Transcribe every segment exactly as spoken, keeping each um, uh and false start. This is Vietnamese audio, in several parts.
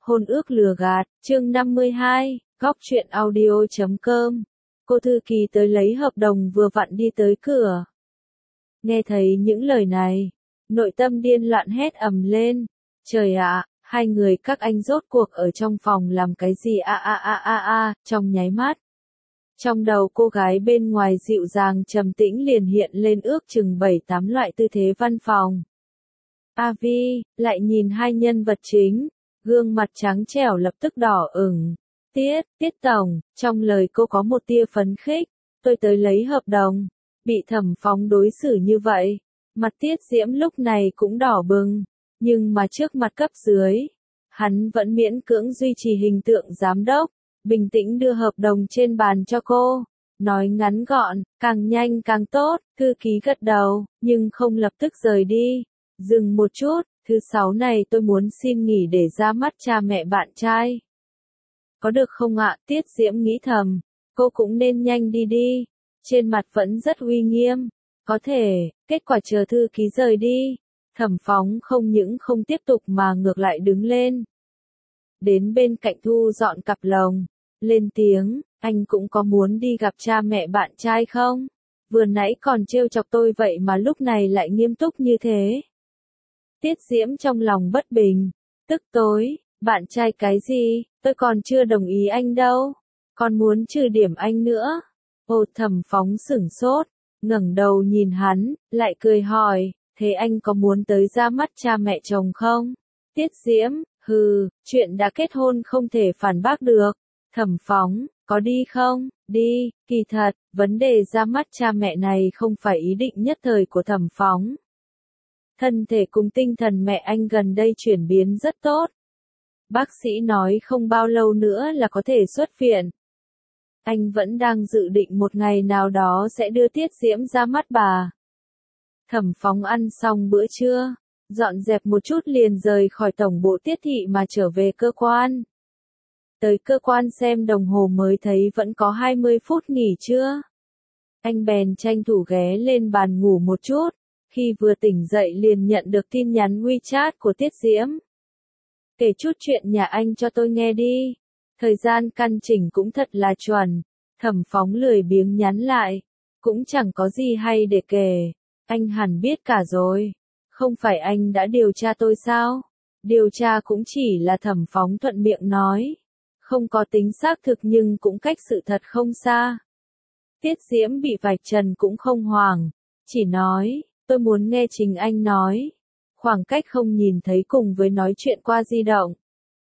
Hôn ước lừa gạt, chương năm mươi hai, góc truyện audio chấm com. Cô thư ký tới lấy hợp đồng vừa vặn đi tới cửa. Nghe thấy những lời này, nội tâm điên loạn hét ầm lên. Trời ạ, hai người các anh rốt cuộc ở trong phòng làm cái gì a a a a a, trong nháy mắt. Trong đầu cô gái bên ngoài dịu dàng trầm tĩnh liền hiện lên ước chừng bảy tám loại tư thế văn phòng. A Vi, lại nhìn hai nhân vật chính, gương mặt trắng trẻo lập tức đỏ ửng. Tiết, Tiết Tổng, trong lời cô có một tia phấn khích, tôi tới lấy hợp đồng. Bị Thẩm Phóng đối xử như vậy, mặt Tiết Diễm lúc này cũng đỏ bừng, nhưng mà trước mặt cấp dưới, hắn vẫn miễn cưỡng duy trì hình tượng giám đốc, bình tĩnh đưa hợp đồng trên bàn cho cô, nói ngắn gọn, càng nhanh càng tốt. Thư ký gật đầu, nhưng không lập tức rời đi, dừng một chút, thứ sáu này tôi muốn xin nghỉ để ra mắt cha mẹ bạn trai. Có được không ạ? Tiết Diễm nghĩ thầm, cô cũng nên nhanh đi đi, trên mặt vẫn rất uy nghiêm. Có thể, kết quả chờ thư ký rời đi, Thẩm Phóng không những không tiếp tục mà ngược lại đứng lên. Đến bên cạnh thu dọn cặp lồng, lên tiếng, anh cũng có muốn đi gặp cha mẹ bạn trai không? Vừa nãy còn trêu chọc tôi vậy mà lúc này lại nghiêm túc như thế. Tiết Diễm trong lòng bất bình, tức tối, bạn trai cái gì, tôi còn chưa đồng ý anh đâu, còn muốn trừ điểm anh nữa. Ô Thẩm Phóng sửng sốt, ngẩng đầu nhìn hắn, lại cười hỏi, thế anh có muốn tới ra mắt cha mẹ chồng không? Tiết Diễm, hừ, chuyện đã kết hôn không thể phản bác được. Thẩm Phóng, có đi không? Đi, kỳ thật, vấn đề ra mắt cha mẹ này không phải ý định nhất thời của Thẩm Phóng. Thân thể cùng tinh thần mẹ anh gần đây chuyển biến rất tốt. Bác sĩ nói không bao lâu nữa là có thể xuất viện. Anh vẫn đang dự định một ngày nào đó sẽ đưa Tiết Diễm ra mắt bà. Thẩm Phóng ăn xong bữa trưa, dọn dẹp một chút liền rời khỏi tổng bộ Tiết thị mà trở về cơ quan. Tới cơ quan xem đồng hồ mới thấy vẫn có hai mươi phút nghỉ trưa. Anh bèn tranh thủ ghé lên bàn ngủ một chút, khi vừa tỉnh dậy liền nhận được tin nhắn WeChat của Tiết Diễm. Kể chút chuyện nhà anh cho tôi nghe đi. Thời gian căn chỉnh cũng thật là chuẩn. Thẩm Phóng lười biếng nhắn lại. Cũng chẳng có gì hay để kể. Anh hẳn biết cả rồi. Không phải anh đã điều tra tôi sao? Điều tra cũng chỉ là Thẩm Phóng thuận miệng nói. Không có tính xác thực nhưng cũng cách sự thật không xa. Tiết Diễm bị vạch trần cũng không hoảng. Chỉ nói, tôi muốn nghe chính anh nói. Khoảng cách không nhìn thấy cùng với nói chuyện qua di động.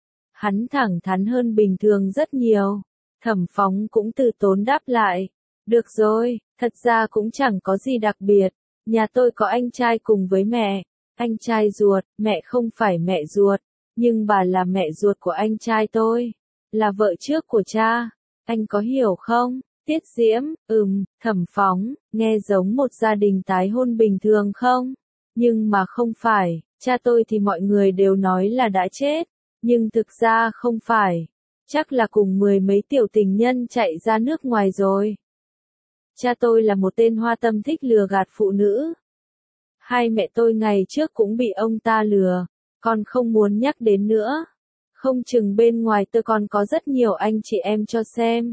Hắn thẳng thắn hơn bình thường rất nhiều. Thẩm Phóng cũng từ tốn đáp lại. Được rồi, thật ra cũng chẳng có gì đặc biệt. Nhà tôi có anh trai cùng với mẹ. Anh trai ruột, mẹ không phải mẹ ruột. Nhưng bà là mẹ ruột của anh trai tôi. Là vợ trước của cha. Anh có hiểu không? Tiết Diễm, ừm, Thẩm Phóng, nghe giống một gia đình tái hôn bình thường không? Nhưng mà không phải, cha tôi thì mọi người đều nói là đã chết. Nhưng thực ra không phải. Chắc là cùng mười mấy tiểu tình nhân chạy ra nước ngoài rồi. Cha tôi là một tên hoa tâm thích lừa gạt phụ nữ. Hai mẹ tôi ngày trước cũng bị ông ta lừa, con không muốn nhắc đến nữa. Không chừng bên ngoài tôi còn có rất nhiều anh chị em cho xem.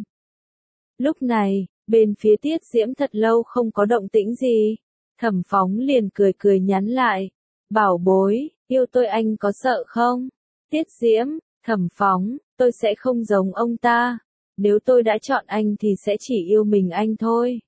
Lúc này, bên phía Tiết Diễm thật lâu không có động tĩnh gì. Thẩm Phóng liền cười cười nhắn lại. Bảo bối, yêu tôi anh có sợ không? Tiết Diễm, Thẩm Phóng, tôi sẽ không giống ông ta. Nếu tôi đã chọn anh thì sẽ chỉ yêu mình anh thôi.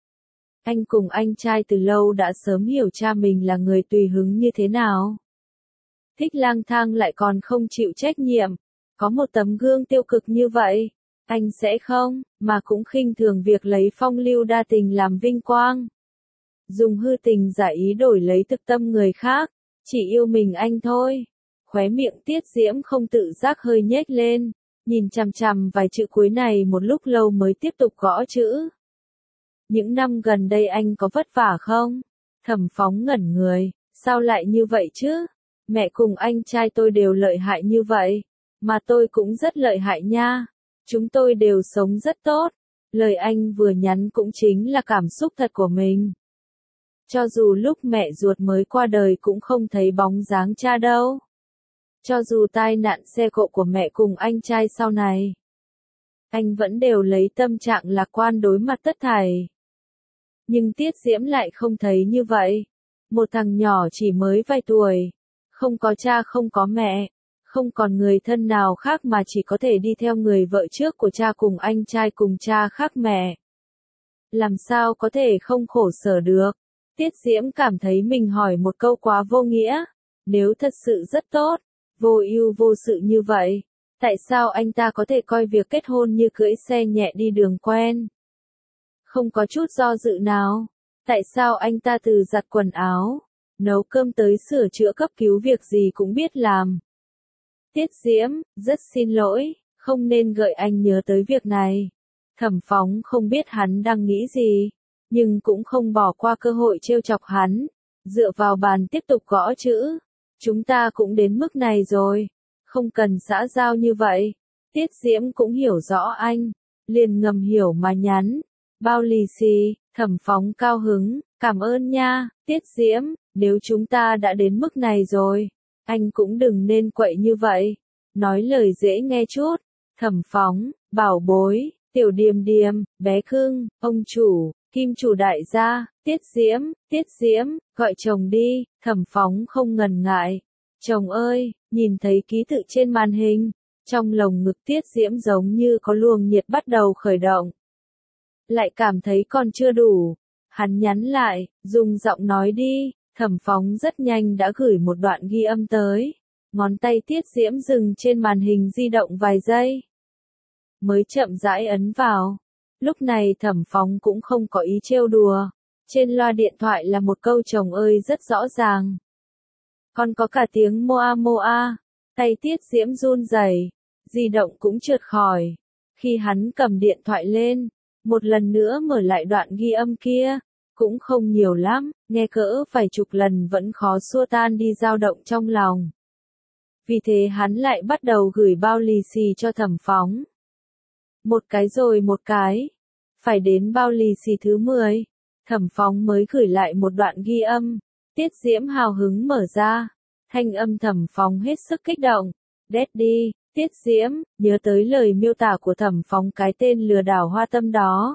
Anh cùng anh trai từ lâu đã sớm hiểu cha mình là người tùy hứng như thế nào. Thích lang thang lại còn không chịu trách nhiệm. Có một tấm gương tiêu cực như vậy, anh sẽ không, mà cũng khinh thường việc lấy phong lưu đa tình làm vinh quang. Dùng hư tình giả ý đổi lấy thực tâm người khác, chỉ yêu mình anh thôi. Khóe miệng Tiết Diễm không tự giác hơi nhếch lên, nhìn chằm chằm vài chữ cuối này một lúc lâu mới tiếp tục gõ chữ. Những năm gần đây anh có vất vả không? Thẩm Phóng ngẩn người, sao lại như vậy chứ? Mẹ cùng anh trai tôi đều lợi hại như vậy, mà tôi cũng rất lợi hại nha. Chúng tôi đều sống rất tốt. Lời anh vừa nhắn cũng chính là cảm xúc thật của mình. Cho dù lúc mẹ ruột mới qua đời cũng không thấy bóng dáng cha đâu. Cho dù tai nạn xe cộ của mẹ cùng anh trai sau này, anh vẫn đều lấy tâm trạng lạc quan đối mặt tất thảy. Nhưng Tiết Diễm lại không thấy như vậy. Một thằng nhỏ chỉ mới vài tuổi, không có cha không có mẹ, không còn người thân nào khác mà chỉ có thể đi theo người vợ trước của cha cùng anh trai cùng cha khác mẹ. Làm sao có thể không khổ sở được? Tiết Diễm cảm thấy mình hỏi một câu quá vô nghĩa. Nếu thật sự rất tốt, vô ưu vô sự như vậy, tại sao anh ta có thể coi việc kết hôn như cưỡi xe nhẹ đi đường quen? Không có chút do dự nào. Tại sao anh ta từ giặt quần áo, nấu cơm tới sửa chữa cấp cứu việc gì cũng biết làm? Tiết Diễm, rất xin lỗi, không nên gợi anh nhớ tới việc này. Thẩm Phóng không biết hắn đang nghĩ gì, nhưng cũng không bỏ qua cơ hội trêu chọc hắn. Dựa vào bàn tiếp tục gõ chữ. Chúng ta cũng đến mức này rồi, không cần xã giao như vậy. Tiết Diễm cũng hiểu rõ anh, liền ngầm hiểu mà nhắn. Bao lì xì. Thẩm Phóng cao hứng, cảm ơn nha, Tiết Diễm, nếu chúng ta đã đến mức này rồi, anh cũng đừng nên quậy như vậy. Nói lời dễ nghe chút. Thẩm Phóng, bảo bối, tiểu điềm điềm, bé cưng, ông chủ, kim chủ đại gia, Tiết Diễm, Tiết Diễm, gọi chồng đi. Thẩm Phóng không ngần ngại. Chồng ơi, nhìn thấy ký tự trên màn hình, trong lồng ngực Tiết Diễm giống như có luồng nhiệt bắt đầu khởi động. Lại cảm thấy còn chưa đủ. Hắn nhắn lại, dùng giọng nói đi. Thẩm Phóng rất nhanh đã gửi một đoạn ghi âm tới. Ngón tay Tiết Diễm dừng trên màn hình di động vài giây, mới chậm rãi ấn vào. Lúc này Thẩm Phóng cũng không có ý trêu đùa. Trên loa điện thoại là một câu chồng ơi rất rõ ràng. Còn có cả tiếng moa moa. Tay Tiết Diễm run rẩy, di động cũng trượt khỏi. Khi hắn cầm điện thoại lên, một lần nữa mở lại đoạn ghi âm kia, cũng không nhiều lắm, nghe cỡ vài chục lần vẫn khó xua tan đi dao động trong lòng. Vì thế hắn lại bắt đầu gửi bao lì xì cho Thẩm Phóng. Một cái rồi một cái. Phải đến bao lì xì thứ mười, Thẩm Phóng mới gửi lại một đoạn ghi âm. Tiết Diễm hào hứng mở ra. Thanh âm Thẩm Phóng hết sức kích động. Daddy, Tiết Diễm, nhớ tới lời miêu tả của Thẩm Phóng cái tên lừa đảo hoa tâm đó.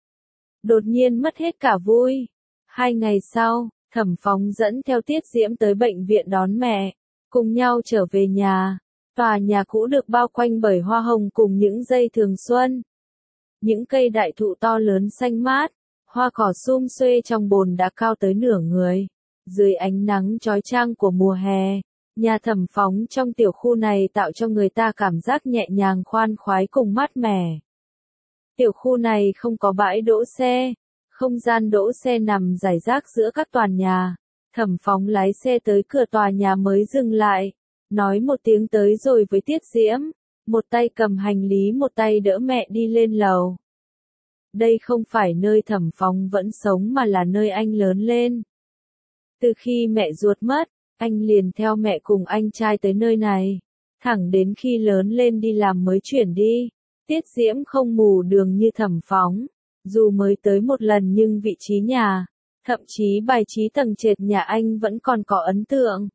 Đột nhiên mất hết cả vui. Hai ngày sau, Thẩm Phóng dẫn theo Tiết Diễm tới bệnh viện đón mẹ, cùng nhau trở về nhà. Tòa nhà cũ được bao quanh bởi hoa hồng cùng những dây thường xuân. Những cây đại thụ to lớn xanh mát, hoa cỏ sum xuê trong bồn đã cao tới nửa người. Dưới ánh nắng chói chang của mùa hè, nhà Thẩm Phóng trong tiểu khu này tạo cho người ta cảm giác nhẹ nhàng khoan khoái cùng mát mẻ. Tiểu khu này không có bãi đỗ xe, không gian đỗ xe nằm rải rác giữa các tòa nhà. Thẩm Phóng lái xe tới cửa tòa nhà mới dừng lại, nói một tiếng tới rồi với Tiết Diễm, một tay cầm hành lý một tay đỡ mẹ đi lên lầu. Đây không phải nơi Thẩm Phóng vẫn sống mà là nơi anh lớn lên. Từ khi mẹ ruột mất, anh liền theo mẹ cùng anh trai tới nơi này, thẳng đến khi lớn lên đi làm mới chuyển đi. Tiết Diễm không mù đường như Thẩm Phóng, dù mới tới một lần nhưng vị trí nhà, thậm chí bài trí tầng trệt nhà anh vẫn còn có ấn tượng.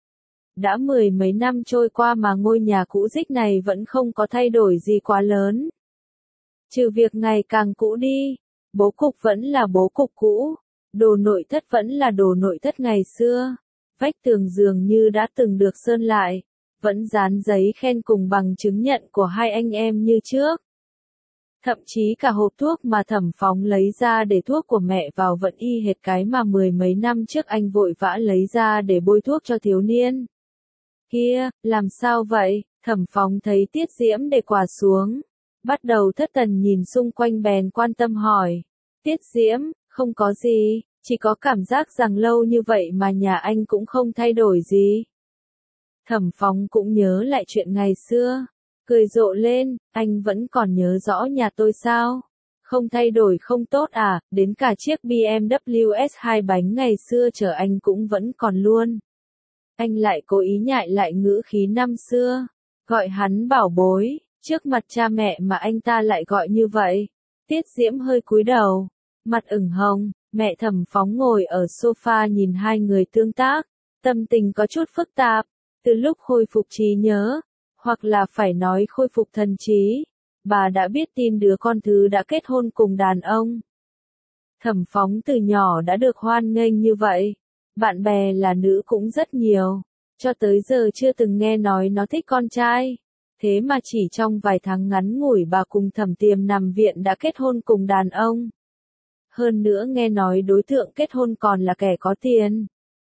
Đã mười mấy năm trôi qua mà ngôi nhà cũ rích này vẫn không có thay đổi gì quá lớn. Trừ việc ngày càng cũ đi, bố cục vẫn là bố cục cũ, đồ nội thất vẫn là đồ nội thất ngày xưa, vách tường dường như đã từng được sơn lại, vẫn dán giấy khen cùng bằng chứng nhận của hai anh em như trước. Thậm chí cả hộp thuốc mà Thẩm Phóng lấy ra để thuốc của mẹ vào vẫn y hệt cái mà mười mấy năm trước anh vội vã lấy ra để bôi thuốc cho thiếu niên. Kia, làm sao vậy? Thẩm Phóng thấy Tiết Diễm để quà xuống, bắt đầu thất thần nhìn xung quanh bèn quan tâm hỏi. Tiết Diễm, không có gì, chỉ có cảm giác rằng lâu như vậy mà nhà anh cũng không thay đổi gì. Thẩm Phóng cũng nhớ lại chuyện ngày xưa, cười rộ lên, anh vẫn còn nhớ rõ nhà tôi sao? Không thay đổi không tốt à, đến cả chiếc bê em vê S hai bánh ngày xưa chở anh cũng vẫn còn luôn. Anh lại cố ý nhại lại ngữ khí năm xưa, gọi hắn bảo bối, trước mặt cha mẹ mà anh ta lại gọi như vậy. Tiết Diễm hơi cúi đầu, mặt ửng hồng, mẹ Thẩm Phóng ngồi ở sofa nhìn hai người tương tác, tâm tình có chút phức tạp. Từ lúc khôi phục trí nhớ, hoặc là phải nói khôi phục thần trí, bà đã biết tin đứa con thứ đã kết hôn cùng đàn ông. Thẩm Phóng từ nhỏ đã được hoan nghênh như vậy, bạn bè là nữ cũng rất nhiều, cho tới giờ chưa từng nghe nói nó thích con trai. Thế mà chỉ trong vài tháng ngắn ngủi bà cùng Thẩm Tiềm nằm viện đã kết hôn cùng đàn ông. Hơn nữa nghe nói đối tượng kết hôn còn là kẻ có tiền.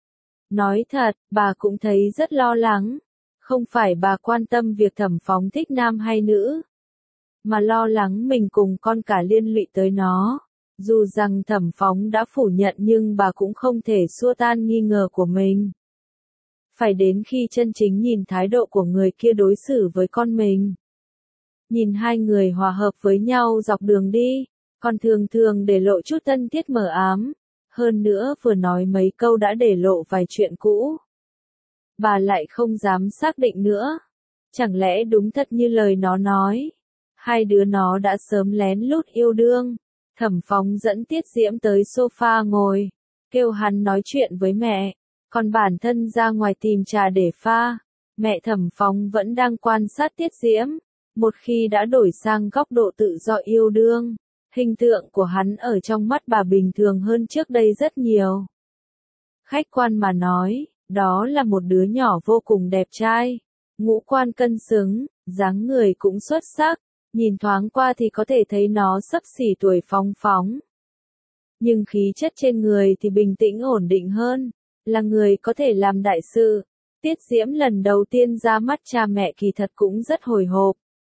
Nói thật, bà cũng thấy rất lo lắng. Không phải bà quan tâm việc Thẩm Phóng thích nam hay nữ, mà lo lắng mình cùng con cả liên lụy tới nó. Dù rằng Thẩm Phóng đã phủ nhận nhưng bà cũng không thể xua tan nghi ngờ của mình. Phải đến khi chân chính nhìn thái độ của người kia đối xử với con mình. Nhìn hai người hòa hợp với nhau dọc đường đi, còn thường thường để lộ chút thân thiết mờ ám. Hơn nữa vừa nói mấy câu đã để lộ vài chuyện cũ. Bà lại không dám xác định nữa. Chẳng lẽ đúng thật như lời nó nói. Hai đứa nó đã sớm lén lút yêu đương. Thẩm Phóng dẫn Tiết Diễm tới sofa ngồi, kêu hắn nói chuyện với mẹ, còn bản thân ra ngoài tìm trà để pha. Mẹ Thẩm Phóng vẫn đang quan sát Tiết Diễm, một khi đã đổi sang góc độ tự do yêu đương, hình tượng của hắn ở trong mắt bà bình thường hơn trước đây rất nhiều. Khách quan mà nói, đó là một đứa nhỏ vô cùng đẹp trai, ngũ quan cân xứng, dáng người cũng xuất sắc. Nhìn thoáng qua thì có thể thấy nó xấp xỉ tuổi Phóng Phóng. Nhưng khí chất trên người thì bình tĩnh ổn định hơn, là người có thể làm đại sự. Tiết Diễm lần đầu tiên ra mắt cha mẹ kỳ thật cũng rất hồi hộp.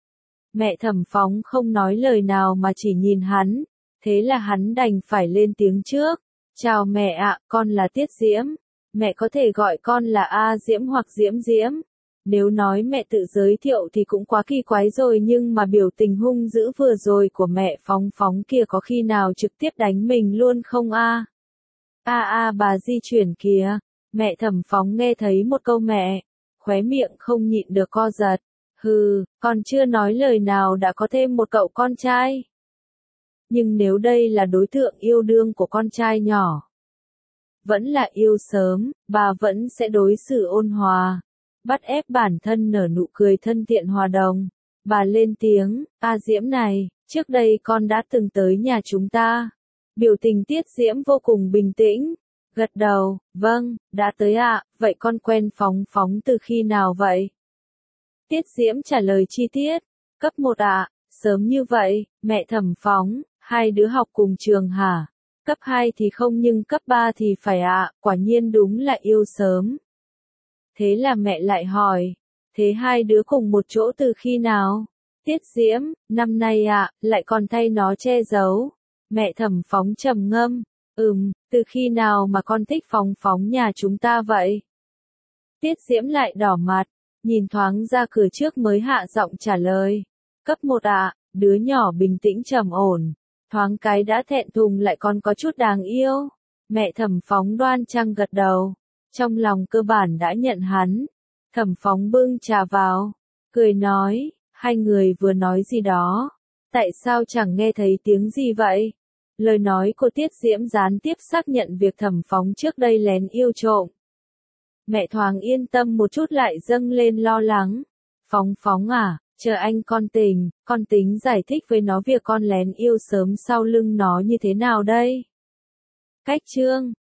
Mẹ Thẩm Phóng không nói lời nào mà chỉ nhìn hắn, thế là hắn đành phải lên tiếng trước. Chào mẹ ạ, con là Tiết Diễm. Mẹ có thể gọi con là A Diễm hoặc Diễm Diễm. Nếu nói mẹ tự giới thiệu thì cũng quá kỳ quái rồi, nhưng mà biểu tình hung dữ vừa rồi của mẹ Phóng Phóng kia có khi nào trực tiếp đánh mình luôn không a? A a bà di chuyển kìa. Mẹ Thẩm Phóng nghe thấy một câu mẹ, khóe miệng không nhịn được co giật. Hừ, còn chưa nói lời nào đã có thêm một cậu con trai. Nhưng nếu đây là đối tượng yêu đương của con trai nhỏ, vẫn là yêu sớm, bà vẫn sẽ đối xử ôn hòa. Bắt ép bản thân nở nụ cười thân thiện hòa đồng. Bà lên tiếng, A Diễm này, trước đây con đã từng tới nhà chúng ta. Biểu tình Tiết Diễm vô cùng bình tĩnh. Gật đầu, vâng, đã tới ạ, vậy con quen Phóng Phóng từ khi nào vậy? Tiết Diễm trả lời chi tiết, cấp một ạ, sớm như vậy, mẹ Thẩm Phóng, hai đứa học cùng trường hả? Cấp hai thì không nhưng cấp ba thì phải ạ, quả nhiên đúng là yêu sớm. Thế là mẹ lại hỏi, thế hai đứa cùng một chỗ từ khi nào? Tiết Diễm, năm nay ạ, lại còn thay nó che giấu. Mẹ Thẩm Phóng trầm ngâm, ừm, từ khi nào mà con thích Phóng Phóng nhà chúng ta vậy? Tiết Diễm lại đỏ mặt, nhìn thoáng ra cửa trước mới hạ giọng trả lời. Cấp một ạ, đứa nhỏ bình tĩnh trầm ổn, thoáng cái đã thẹn thùng lại còn có chút đáng yêu. Mẹ Thẩm Phóng đoan trang gật đầu. Trong lòng cơ bản đã nhận hắn. Thẩm Phóng bưng trà vào, cười nói, hai người vừa nói gì đó, tại sao chẳng nghe thấy tiếng gì vậy? Lời nói của Tiết Diễm gián tiếp xác nhận việc Thẩm Phóng trước đây lén yêu trộm. Mẹ thoáng yên tâm một chút lại dâng lên lo lắng. Phóng Phóng à, chờ anh con tình, con tính giải thích với nó việc con lén yêu sớm sau lưng nó như thế nào đây? Cách chương